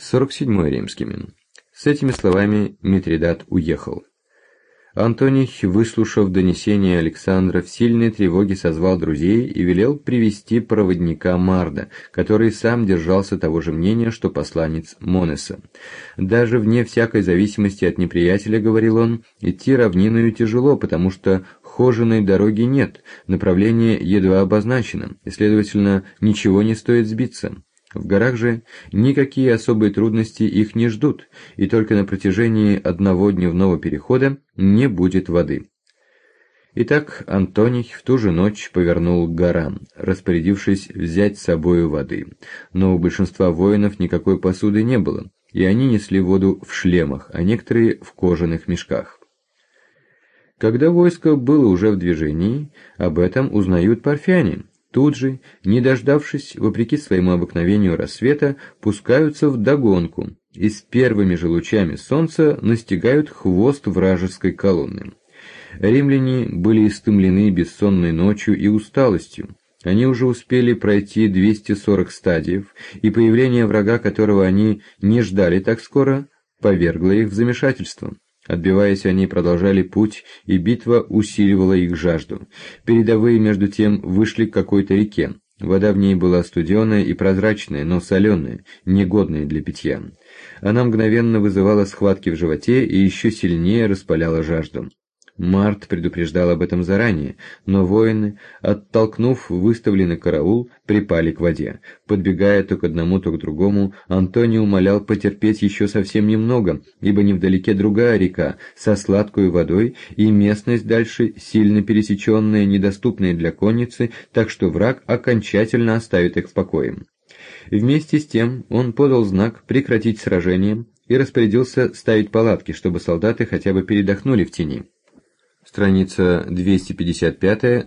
47 римскими. С этими словами Митридат уехал. Антоний, выслушав донесение Александра, в сильной тревоге созвал друзей и велел привести проводника Марда, который сам держался того же мнения, что посланец Монеса. «Даже вне всякой зависимости от неприятеля, — говорил он, — идти равниною тяжело, потому что хоженой дороги нет, направление едва обозначено, и, следовательно, ничего не стоит сбиться. В горах же никакие особые трудности их не ждут, и только на протяжении одного дневного перехода не будет воды». Итак, Антоний в ту же ночь повернул к горам, распорядившись взять с собою воды. Но у большинства воинов никакой посуды не было, и они несли воду в шлемах, а некоторые в кожаных мешках. Когда войско было уже в движении, об этом узнают парфяне. Тут же, не дождавшись, вопреки своему обыкновению рассвета, пускаются вдогонку и с первыми же лучами солнца настигают хвост вражеской колонны. Римляне были истомлены бессонной ночью и усталостью. Они уже успели пройти 240 стадиев, и появление врага, которого они не ждали так скоро, повергло их в замешательство. Отбиваясь, они продолжали путь, и битва усиливала их жажду. Передовые, между тем, вышли к какой-то реке. Вода в ней была студеная и прозрачная, но соленая, негодная для питья. Она мгновенно вызывала схватки в животе и еще сильнее распаляла жажду. Март предупреждал об этом заранее, но воины, оттолкнув выставленный караул, припали к воде. Подбегая то к одному, то к другому, Антоний умолял потерпеть еще совсем немного, ибо невдалеке другая река со сладкой водой и местность дальше сильно пересеченная, недоступная для конницы, так что враг окончательно оставит их в покое. Вместе с тем он подал знак прекратить сражение и распорядился ставить палатки, чтобы солдаты хотя бы передохнули в тени. Страница 255,